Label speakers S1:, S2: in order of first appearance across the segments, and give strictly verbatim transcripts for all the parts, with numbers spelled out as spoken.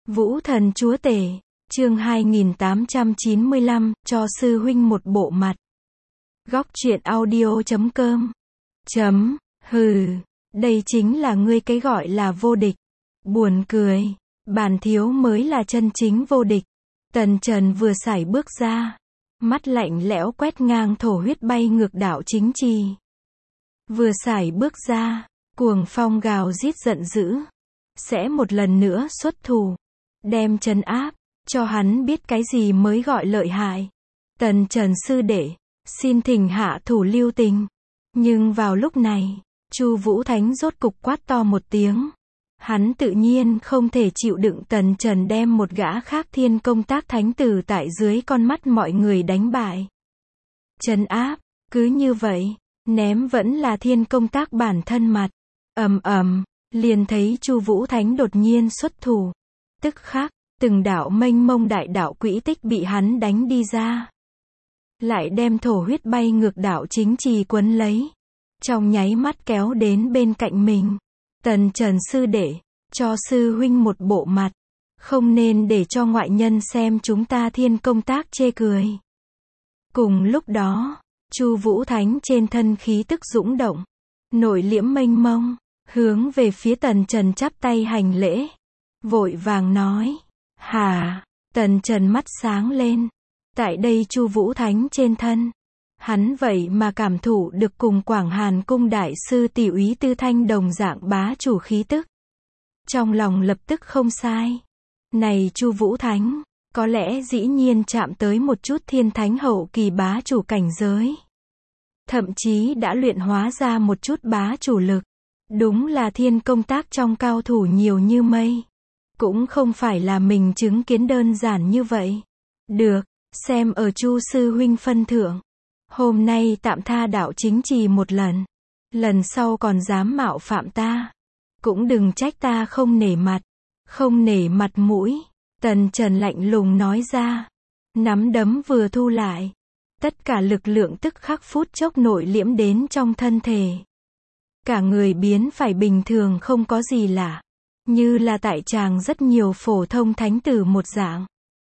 S1: Vũ Thần Chúa Tể, chương hai nghìn tám trăm chín mươi lăm, cho sư huynh một bộ mặt. Góc truyện audio chấm com. Chấm, hừ, đây chính là ngươi cái gọi là vô địch. Buồn cười, bản thiếu mới là chân chính vô địch. Tần Trần vừa sải bước ra, mắt lạnh lẽo quét ngang thổ huyết bay ngược đạo chính trì. Vừa sải bước ra, cuồng phong gào rít giận dữ, sẽ một lần nữa xuất thủ, đem trấn áp, cho hắn biết cái gì mới gọi lợi hại. Tần Trần sư đệ, xin thỉnh hạ thủ lưu tình. Nhưng vào lúc này, Chu Vũ Thánh rốt cục quát to một tiếng. Hắn tự nhiên không thể chịu đựng Tần Trần đem một gã khác thiên công tác thánh tử tại dưới con mắt mọi người đánh bại. Trấn áp, cứ như vậy, ném vẫn là thiên công tác bản thân mặt. Ầm ầm, liền thấy Chu Vũ Thánh đột nhiên xuất thủ. Tức khắc, từng đạo mênh mông đại đạo quỹ tích bị hắn đánh đi ra. Lại đem thổ huyết bay ngược đạo chính trì quấn lấy. Trong nháy mắt kéo đến bên cạnh mình. Tần Trần sư đệ, cho sư huynh một bộ mặt. Không nên để cho ngoại nhân xem chúng ta thiên công tác chê cười. Cùng lúc đó, Chu Vũ Thánh trên thân khí tức dũng động. Nội liễm mênh mông, hướng về phía Tần Trần chắp tay hành lễ. Vội vàng nói. Hả, Tần Trần mắt sáng lên. Tại đây Chu Vũ Thánh trên thân, hắn vậy mà cảm thụ được cùng Quảng Hàn cung đại sư tỷ úy Tư Thanh đồng dạng bá chủ khí tức. Trong lòng lập tức không sai. Này Chu Vũ Thánh, có lẽ dĩ nhiên chạm tới một chút thiên thánh hậu kỳ bá chủ cảnh giới. Thậm chí đã luyện hóa ra một chút bá chủ lực. Đúng là thiên công tác trong cao thủ nhiều như mây. Cũng không phải là mình chứng kiến đơn giản như vậy. Được, xem ở Chu sư huynh phân thượng. Hôm nay tạm tha đạo chính trì một lần. Lần sau còn dám mạo phạm ta. Cũng đừng trách ta không nể mặt. Không nể mặt mũi. Tần Trần lạnh lùng nói ra. Nắm đấm vừa thu lại. Tất cả lực lượng tức khắc phút chốc nội liễm đến trong thân thể. Cả người biến phải bình thường không có gì lạ. Như là tại tràng rất nhiều phổ thông thánh tử một dạng.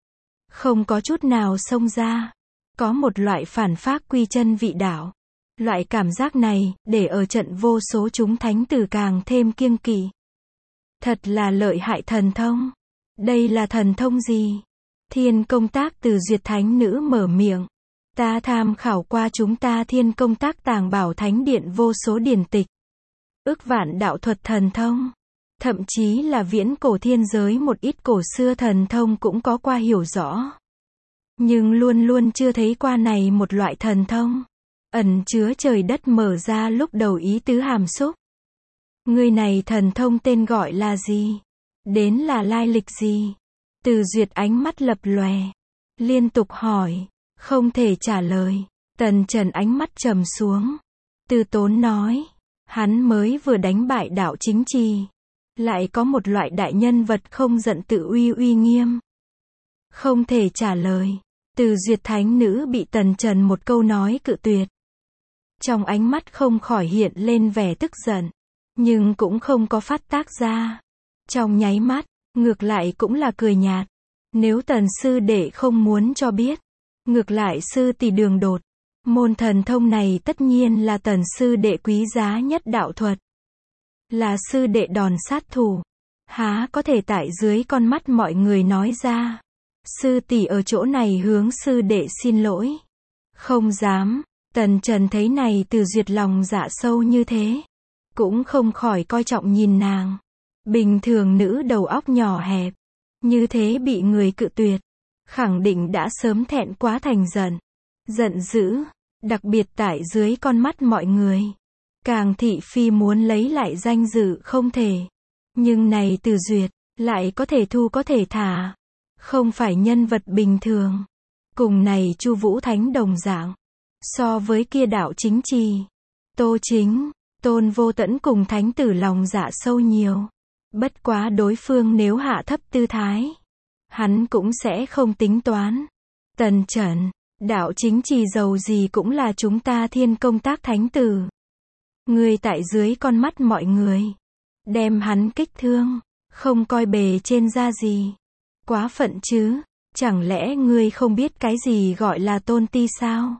S1: Không có chút nào xông ra. Có một loại phản phác quy chân vị đạo. Loại cảm giác này, để ở trận vô số chúng thánh tử càng thêm kiêng kỵ. Thật là lợi hại thần thông. Đây là thần thông gì? Thiên công tác từ duyệt thánh nữ mở miệng. Ta tham khảo qua chúng ta thiên công tác tàng bảo thánh điện vô số điển tịch. Ước vạn đạo thuật thần thông. Thậm chí là viễn cổ thiên giới một ít cổ xưa thần thông cũng có qua hiểu rõ. Nhưng luôn luôn chưa thấy qua này một loại thần thông. Ẩn chứa trời đất mở ra lúc đầu ý tứ hàm xúc. Người này thần thông tên gọi là gì? Đến là lai lịch gì? Từ duyệt ánh mắt lập lòe. Liên tục hỏi. Không thể trả lời. Tần Trần ánh mắt trầm xuống. Từ tốn nói. Hắn mới vừa đánh bại đạo chính trì. Lại có một loại đại nhân vật không giận tự uy uy nghiêm. Không thể trả lời. Từ duyệt thánh nữ bị Tần Trần một câu nói cự tuyệt. Trong ánh mắt không khỏi hiện lên vẻ tức giận. Nhưng cũng không có phát tác ra. Trong nháy mắt, ngược lại cũng là cười nhạt. Nếu Tần sư đệ không muốn cho biết. Ngược lại sư tỷ đường đột. Môn thần thông này tất nhiên là Tần sư đệ quý giá nhất đạo thuật. Là sư đệ đòn sát thủ. Há có thể tại dưới con mắt mọi người nói ra. Sư tỷ ở chỗ này hướng sư đệ xin lỗi. Không dám. Tần Trần thấy này từ duyệt lòng dạ sâu như thế. Cũng không khỏi coi trọng nhìn nàng. Bình thường nữ đầu óc nhỏ hẹp. Như thế bị người cự tuyệt. Khẳng định đã sớm thẹn quá thành giận. Giận dữ. Đặc biệt tại dưới con mắt mọi người. Càng thị phi muốn lấy lại danh dự không thể. Nhưng này từ duyệt, lại có thể thu có thể thả. Không phải nhân vật bình thường. Cùng này Chu Vũ Thánh đồng dạng. So với kia đạo chính trì. Tô Chính, Tôn Vô Tẫn cùng thánh tử lòng dạ sâu nhiều. Bất quá đối phương nếu hạ thấp tư thái. Hắn cũng sẽ không tính toán. Tần Trần, đạo chính trì giàu gì cũng là chúng ta thiên công tác thánh tử. Người tại dưới con mắt mọi người. Đem hắn kích thương. Không coi bề trên ra gì. quá phận chứ, chẳng lẽ ngươi không biết cái gì gọi là tôn ti sao?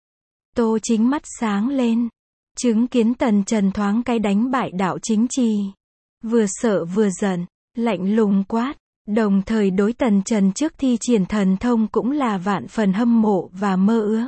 S1: Tô Chính mắt sáng lên, chứng kiến Tần Trần thoáng cái đánh bại Đạo Chính Trì. Vừa sợ vừa giận, lạnh lùng quát, đồng thời đối Tần Trần trước thi triển thần thông cũng là vạn phần hâm mộ và mơ ước.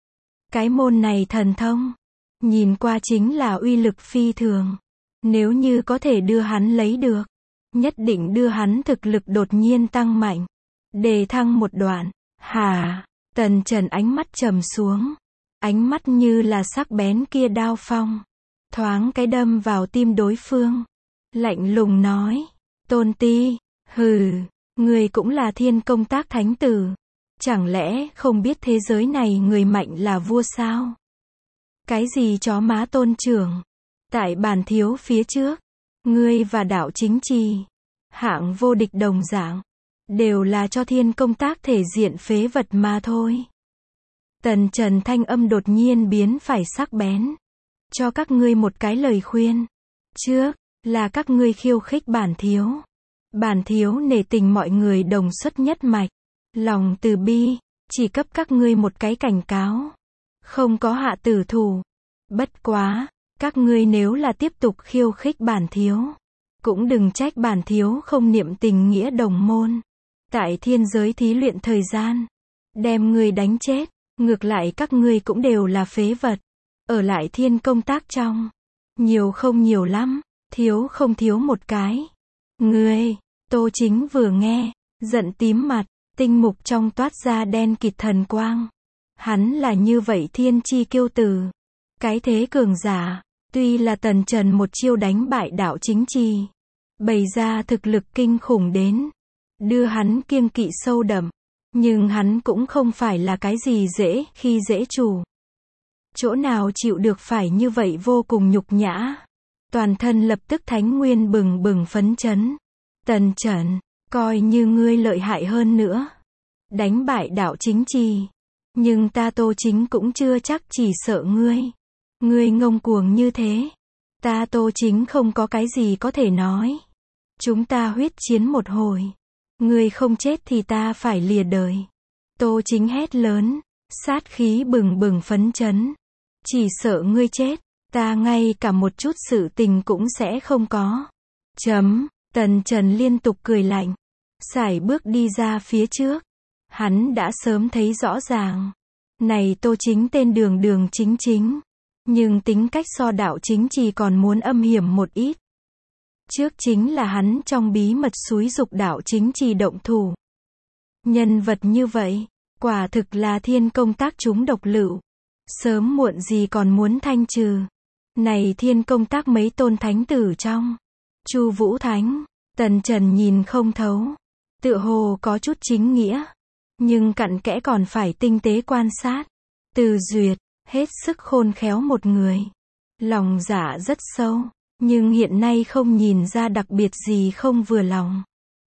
S1: Cái môn này thần thông, nhìn qua chính là uy lực phi thường. Nếu như có thể đưa hắn lấy được, nhất định đưa hắn thực lực đột nhiên tăng mạnh, đề thăng một đoạn. Hả? Tần Trần ánh mắt trầm xuống, ánh mắt như là sắc bén kia đao phong, thoáng cái đâm vào tim đối phương. Lạnh lùng nói, Tôn Ti, hừ, người cũng là Thiên Công Tác thánh tử, chẳng lẽ không biết thế giới này người mạnh là vua sao? Cái gì chó má Tôn trưởng? Tại bản thiếu phía trước, ngươi và Đạo Chính Trì, hạng vô địch đồng dạng, đều là cho Thiên Công Tác thể diện phế vật mà thôi. Tần Trần thanh âm đột nhiên biến phải sắc bén. Cho các ngươi một cái lời khuyên. Trước, là các ngươi khiêu khích bản thiếu. Bản thiếu nể tình mọi người đồng xuất nhất mạch. Lòng từ bi, chỉ cấp các ngươi một cái cảnh cáo. Không có hạ tử thủ. Bất quá, các ngươi nếu là tiếp tục khiêu khích bản thiếu, cũng đừng trách bản thiếu không niệm tình nghĩa đồng môn. Tại thiên giới thí luyện thời gian, đem ngươi đánh chết, ngược lại các ngươi cũng đều là phế vật. Ở lại Thiên Công Tác trong, nhiều không nhiều lắm, thiếu không thiếu một cái. Ngươi, Tô Chính vừa nghe, giận tím mặt, tinh mục trong toát ra đen kịt thần quang. Hắn là như vậy thiên chi kiêu tử, cái thế cường giả, tuy là Tần Trần một chiêu đánh bại Đạo Chính Trì, bày ra thực lực kinh khủng đến, đưa hắn kiêng kỵ sâu đậm, nhưng hắn cũng không phải là cái gì dễ khi dễ chủ. Chỗ nào chịu được phải như vậy vô cùng nhục nhã. Toàn thân lập tức thánh nguyên bừng bừng phấn chấn. Tần Trần, coi như ngươi lợi hại hơn nữa, đánh bại Đạo Chính Trì, nhưng ta Tô Chính cũng chưa chắc chỉ sợ ngươi. Ngươi ngông cuồng như thế, ta Tô Chính không có cái gì có thể nói. Chúng ta huyết chiến một hồi, ngươi không chết thì ta phải lìa đời. Tô Chính hét lớn, sát khí bừng bừng phấn chấn. Chỉ sợ ngươi chết, ta ngay cả một chút sự tình cũng sẽ không có. Chấm, Tần Trần liên tục cười lạnh, sải bước đi ra phía trước. Hắn đã sớm thấy rõ ràng, này Tô Chính tên đường đường chính chính, nhưng tính cách so Đạo Chính Trì còn muốn âm hiểm một ít. Trước chính là hắn trong bí mật xúi giục Đạo Chính Trì động thủ. Nhân vật như vậy, quả thực là Thiên Công Tác chúng độc lựu, sớm muộn gì còn muốn thanh trừ. Này Thiên Công Tác mấy tôn thánh tử trong, Chu Vũ Thánh, Tần Trần nhìn không thấu, tựa hồ có chút chính nghĩa, nhưng cặn kẽ còn phải tinh tế quan sát. Từ Duyệt, hết sức khôn khéo một người, lòng dạ rất sâu, nhưng hiện nay không nhìn ra đặc biệt gì không vừa lòng.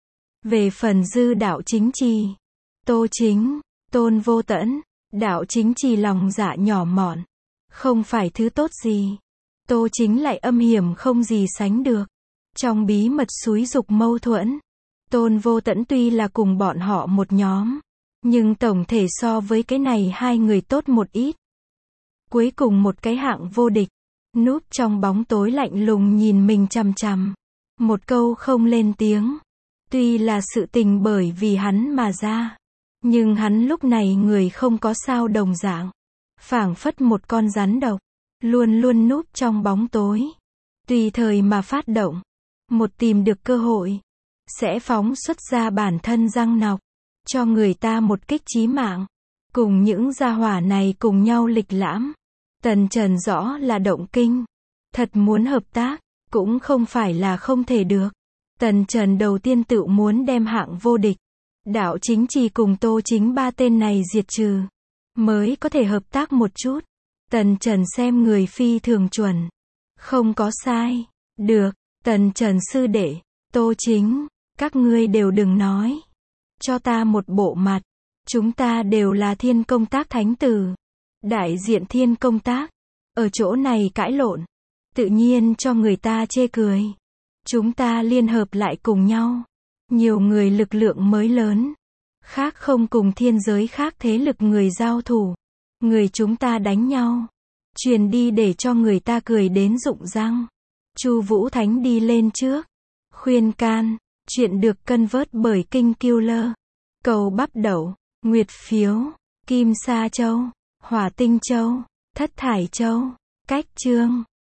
S1: Về phần dư Đạo Chính Trì, Tô Chính, Tôn Vô Tẫn, Đạo Chính Trì lòng dạ nhỏ mọn, không phải thứ tốt gì. Tô Chính lại âm hiểm không gì sánh được. Trong bí mật xúi giục mâu thuẫn, Tôn Vô Tẫn tuy là cùng bọn họ một nhóm, nhưng tổng thể so với cái này hai người tốt một ít. Cuối cùng một cái hạng vô địch, núp trong bóng tối lạnh lùng nhìn mình chằm chằm, một câu không lên tiếng. Tuy là sự tình bởi vì hắn mà ra, nhưng hắn lúc này người không có sao đồng dạng, phảng phất một con rắn độc, luôn luôn núp trong bóng tối, tùy thời mà phát động, một tìm được cơ hội, sẽ phóng xuất ra bản thân răng nọc, cho người ta một kích chí mạng. Cùng những gia hỏa này cùng nhau lịch lãm, Tần Trần rõ là động kinh, thật muốn hợp tác, cũng không phải là không thể được. Tần Trần đầu tiên tự muốn đem hạng vô địch, Đạo Chính Trì cùng Tô Chính ba tên này diệt trừ, mới có thể hợp tác một chút. Tần Trần xem người phi thường chuẩn, không có sai. Được, Tần Trần sư đệ, Tô Chính, các ngươi đều đừng nói, cho ta một bộ mặt. Chúng ta đều là Thiên Công Tác thánh tử, đại diện Thiên Công Tác, ở chỗ này cãi lộn, tự nhiên cho người ta chê cười. Chúng ta liên hợp lại cùng nhau, Nhiều người lực lượng mới lớn. Khác không cùng thiên giới khác thế lực người giao thủ. Người chúng ta đánh nhau. Truyền đi để cho người ta cười đến rụng răng. Chu Vũ Thánh đi lên trước. Khuyên can. Chuyện được cân vớt bởi Kinh Killer. Cầu Bắp Đậu. Nguyệt Phiếu. Kim Sa Châu. Hỏa Tinh Châu. Thất Thải Châu. Cách Chương.